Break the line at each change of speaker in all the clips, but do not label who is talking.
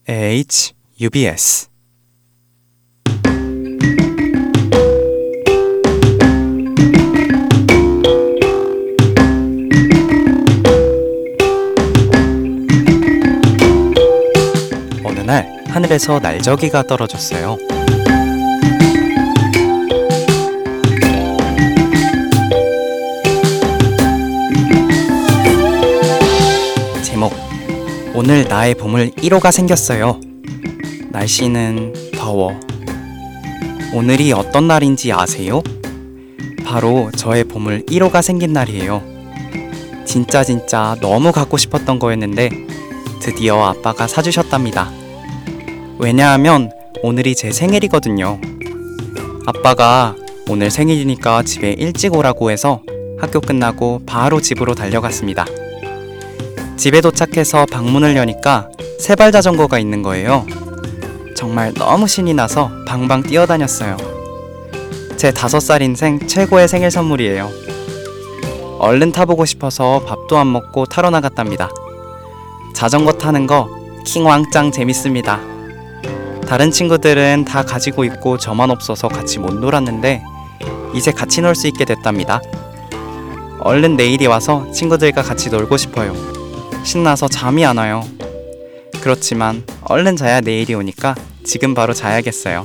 UBS 어느 날 하늘에서 날저기가 떨어졌어요. 제목: 오늘 나의 보물 1호가 생겼어요. 날씨는 더워. 오늘이 어떤 날인지 아세요? 바로 저의 보물 1호가 생긴 날이에요. 진짜 너무 갖고 싶었던 거였는데 드디어 아빠가 사주셨답니다. 왜냐하면 오늘이 제 생일이거든요. 아빠가 오늘 생일이니까 집에 일찍 오라고 해서 학교 끝나고 바로 집으로 달려갔습니다. 집에 도착해서 방문을 여니까 세발 자전거가 있는 거예요. 정말 너무 신이 나서 방방 뛰어다녔어요. 제 5살 인생 최고의 생일 선물이에요. 얼른 타보고 싶어서 밥도 안 먹고 타러 나갔답니다. 자전거 타는 거 킹왕짱 재밌습니다. 다른 친구들은 다 가지고 있고 저만 없어서 같이 못 놀았는데 이제 같이 놀 수 있게 됐답니다. 얼른 내일이 와서 친구들과 같이 놀고 싶어요. 신나서 잠이 안 와요. 그렇지만 얼른 자야 내일이 오니까 지금 바로 자야겠어요.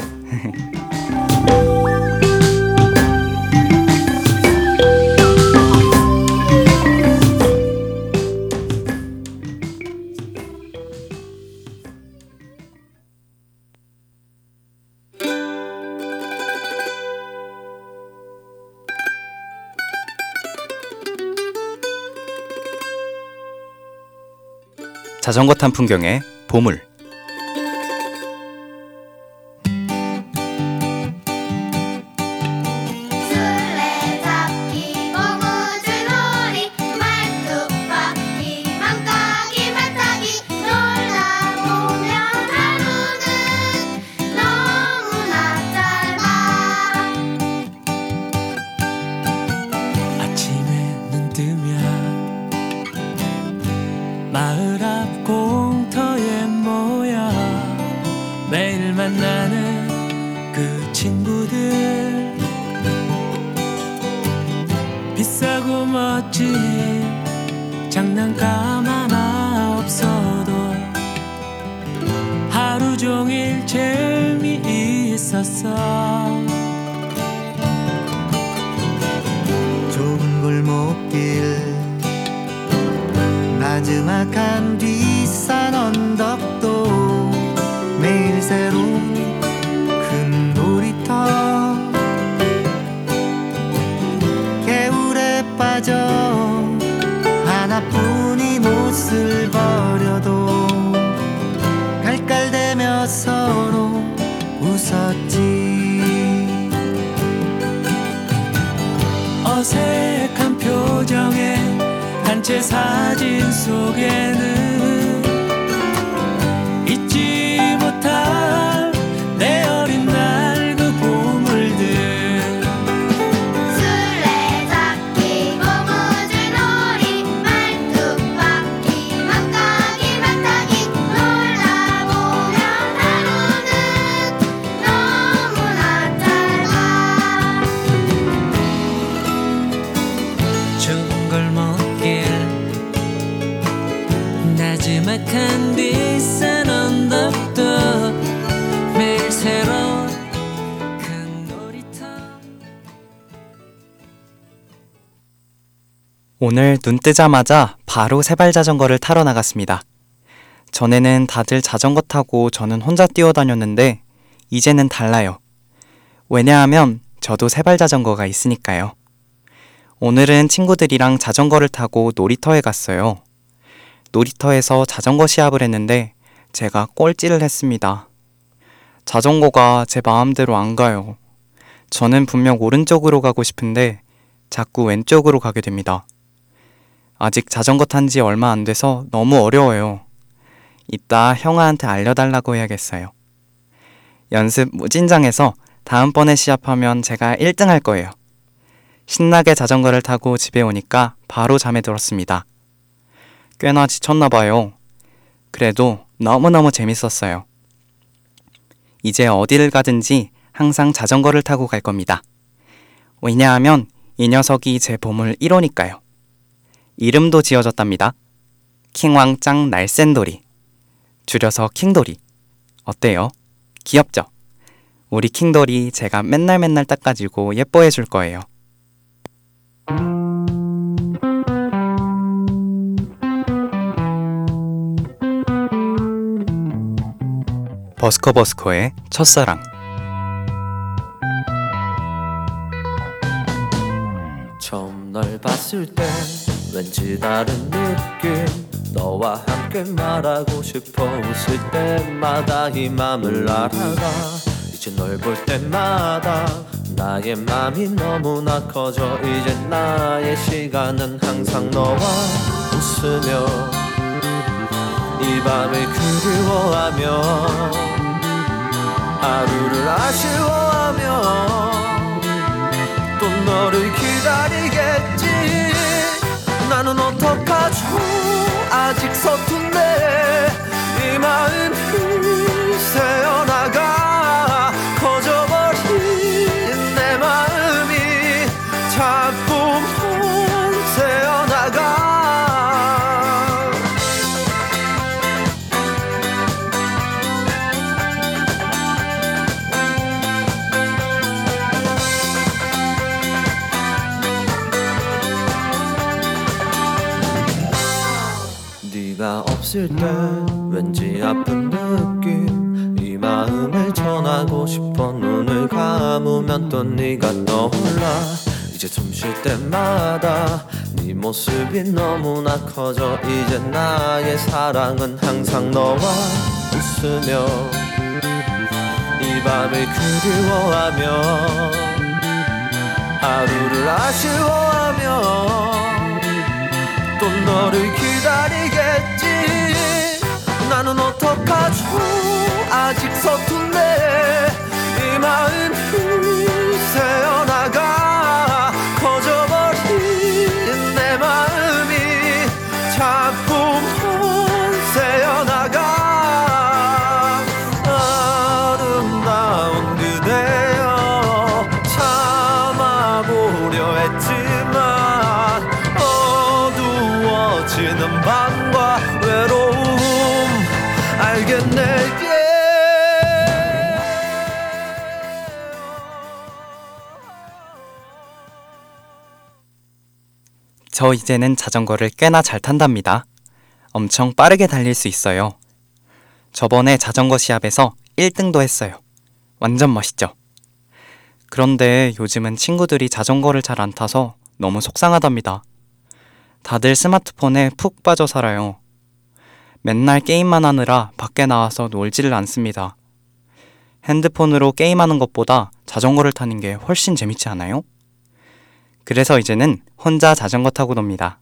자전거 탄 풍경의 보물.
술래잡기 고무줄놀이 말뚝박기 맘까기 말타기 놀다 보면 하루는 너무나 짧아.
아침에 눈 뜨면 마을 앞 공터에 모여 매일 만나는 그 친구들, 비싸고 멋진 장난감 하나 없어도 하루 종일 재미있었어.
좁은 골목길, 나지막한 뒷산 언덕도 매일 새로운 큰 놀이터, 개울에 빠져 하나뿐인 옷을 버려도 깔깔대며 서로 웃었지.
어색한 표정에 단체 사진 속에는 잊지 못할 내 어린 날 그 보물들.
술래잡기 고무줄놀이 말뚝박기 맘까기 말타기 놀다 보면 하루는 너무나 짧아.
좁은 골목길, 나지막한 뒷산 언덕도 매일 새로운 큰 놀이터.
오늘 눈 뜨자마자 바로 세발 자전거를 타러 나갔습니다. 전에는 다들 자전거 타고 저는 혼자 뛰어다녔는데 이제는 달라요. 왜냐하면 저도 세발 자전거가 있으니까요. 오늘은 친구들이랑 자전거를 타고 놀이터에 갔어요. 놀이터에서 자전거 시합을 했는데 제가 꼴찌를 했습니다. 자전거가 제 마음대로 안 가요. 저는 분명 오른쪽으로 가고 싶은데 자꾸 왼쪽으로 가게 됩니다. 아직 자전거 탄 지 얼마 안 돼서 너무 어려워요. 이따 형아한테 알려달라고 해야겠어요. 연습 무진장해서 다음번에 시합하면 제가 1등 할 거예요. 신나게 자전거를 타고 집에 오니까 바로 잠에 들었습니다. 꽤나 지쳤나 봐요. 그래도 너무너무 재밌었어요. 이제 어디를 가든지 항상 자전거를 타고 갈 겁니다. 왜냐하면 이 녀석이 제 보물 1호니까요. 이름도 지어졌답니다. 킹왕짱 날쌘돌이. 줄여서 킹돌이. 어때요? 귀엽죠? 우리 킹돌이 제가 맨날 닦아주고 예뻐해 줄 거예요. 버스커버스커의 첫사랑.
처음 널 봤을 때 왠지 다른 느낌 너와 함께 말하고 싶어 웃을 때마다 이 맘을 알아가 이제 널 볼 때마다 나의 맘이 너무나 커져 이제 나의 시간은 항상 너와 웃으며 이 밤을 그리워하며 하루를 아쉬워하며 또 너를 기다리겠지 나는 어떡하죠 아직 서툰데 이 마음이 새어나가 커져버린 내 마음이 자꾸만 새어나가 네가 없을 때 왠지 아픈 느낌 이 마음을 전하고 싶어 눈을 감으면 또 네가 떠올라 이제 숨 쉴 때마다 네 모습이 너무나 커져 이제 나의 사랑은 항상 너와 웃으며 이 밤을 그리워하며 하루를 아쉬워하며 또 너를 기다리겠지 나는 어떡하죠 아직 서툰데 이 마음이 새어나가 커져버린 내 마음이 자꾸만 새어나가 아름다운 그대여 참아보려 했지만 지는 밤과 외로움 알겠네
저 이제는 자전거를 꽤나 잘 탄답니다. 엄청 빠르게 달릴 수 있어요. 저번에 자전거 시합에서 1등도 했어요. 완전 멋있죠? 그런데 요즘은 친구들이 자전거를 잘 안 타서 너무 속상하답니다. 다들 스마트폰에 푹 빠져 살아요. 맨날 게임만 하느라 밖에 나와서 놀지를 않습니다. 핸드폰으로 게임하는 것보다 자전거를 타는 게 훨씬 재밌지 않아요? 그래서 이제는 혼자 자전거 타고 놉니다.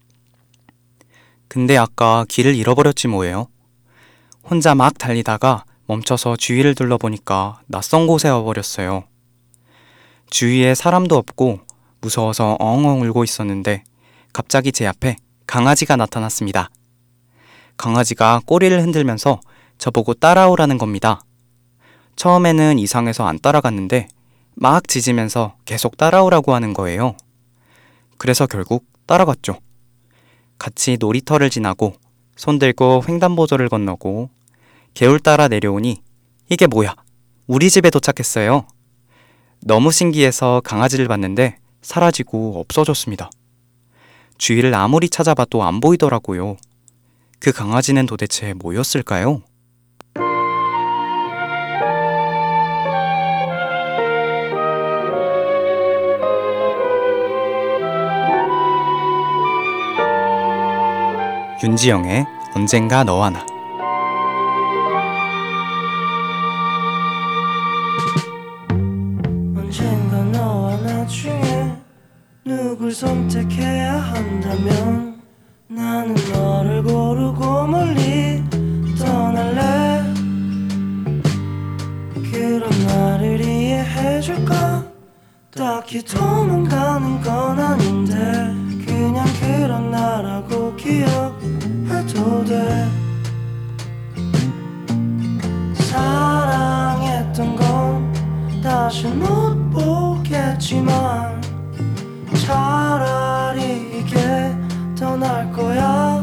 근데 아까 길을 잃어버렸지 뭐예요? 혼자 막 달리다가 멈춰서 주위를 둘러보니까 낯선 곳에 와버렸어요. 주위에 사람도 없고 무서워서 엉엉 울고 있었는데 갑자기 제 앞에 강아지가 나타났습니다. 강아지가 꼬리를 흔들면서 저보고 따라오라는 겁니다. 처음에는 이상해서 안 따라갔는데 막 짖으면서 계속 따라오라고 하는 거예요. 그래서 결국 따라갔죠. 같이 놀이터를 지나고 손들고 횡단보도를 건너고 개울 따라 내려오니 이게 뭐야? 우리 집에 도착했어요. 너무 신기해서 강아지를 봤는데 사라지고 없어졌습니다. 주위를 아무리 찾아봐도 안 보이더라고요. 그 강아지는 도대체 뭐였을까요? 윤지영의 언젠가 너와 나.
언젠가 너와 나 중에 누굴 선택해야 한다면 나는 너를 고르고 멀리 떠날래. 그런 나를 이해해줄까? 딱히 도망가는 건 아닌데 그냥 그런 나라고 기억해도 돼. 다시 못 보겠지만 차라리 이게 더 나을 거야.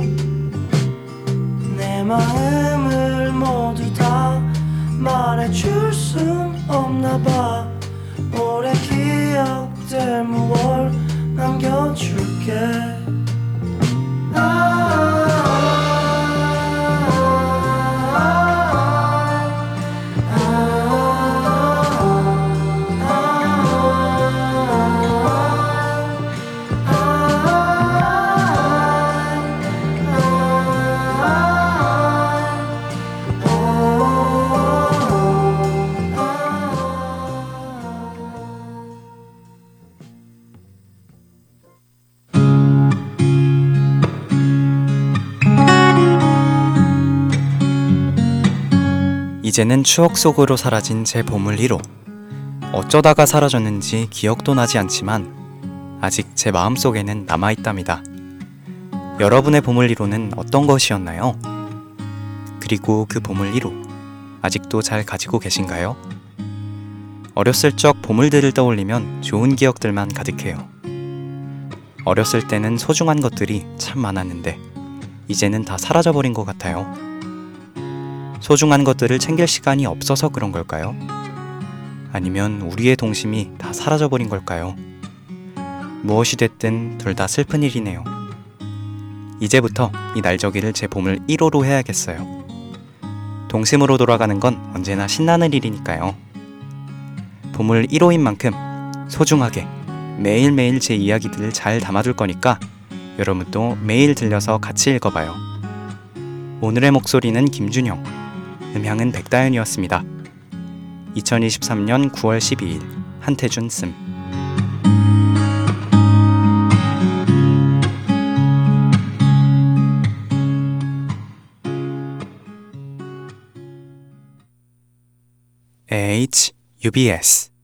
내 마음을 모두 다 말해줄 순 없나 봐. 오래 기억될 무얼 남겨줄게.
이제는 추억 속으로 사라진 제 보물 1호. 어쩌다가 사라졌는지 기억도 나지 않지만 아직 제 마음속에는 남아있답니다. 여러분의 보물 1호는 어떤 것이었나요? 그리고 그 보물 1호 아직도 잘 가지고 계신가요? 어렸을 적 보물들을 떠올리면 좋은 기억들만 가득해요. 어렸을 때는 소중한 것들이 참 많았는데 이제는 다 사라져버린 것 같아요. 소중한 것들을 챙길 시간이 없어서 그런 걸까요? 아니면 우리의 동심이 다 사라져버린 걸까요? 무엇이 됐든 둘 다 슬픈 일이네요. 이제부터 이 날저기를 제 보물 1호로 해야겠어요. 동심으로 돌아가는 건 언제나 신나는 일이니까요. 보물 1호인 만큼 소중하게 매일매일 제 이야기들을 잘 담아둘 거니까 여러분도 매일 들려서 같이 읽어봐요. 오늘의 목소리는 김준영, 음향은 백다연이었습니다. 2023년 9월 12일 한태준 씀. UBS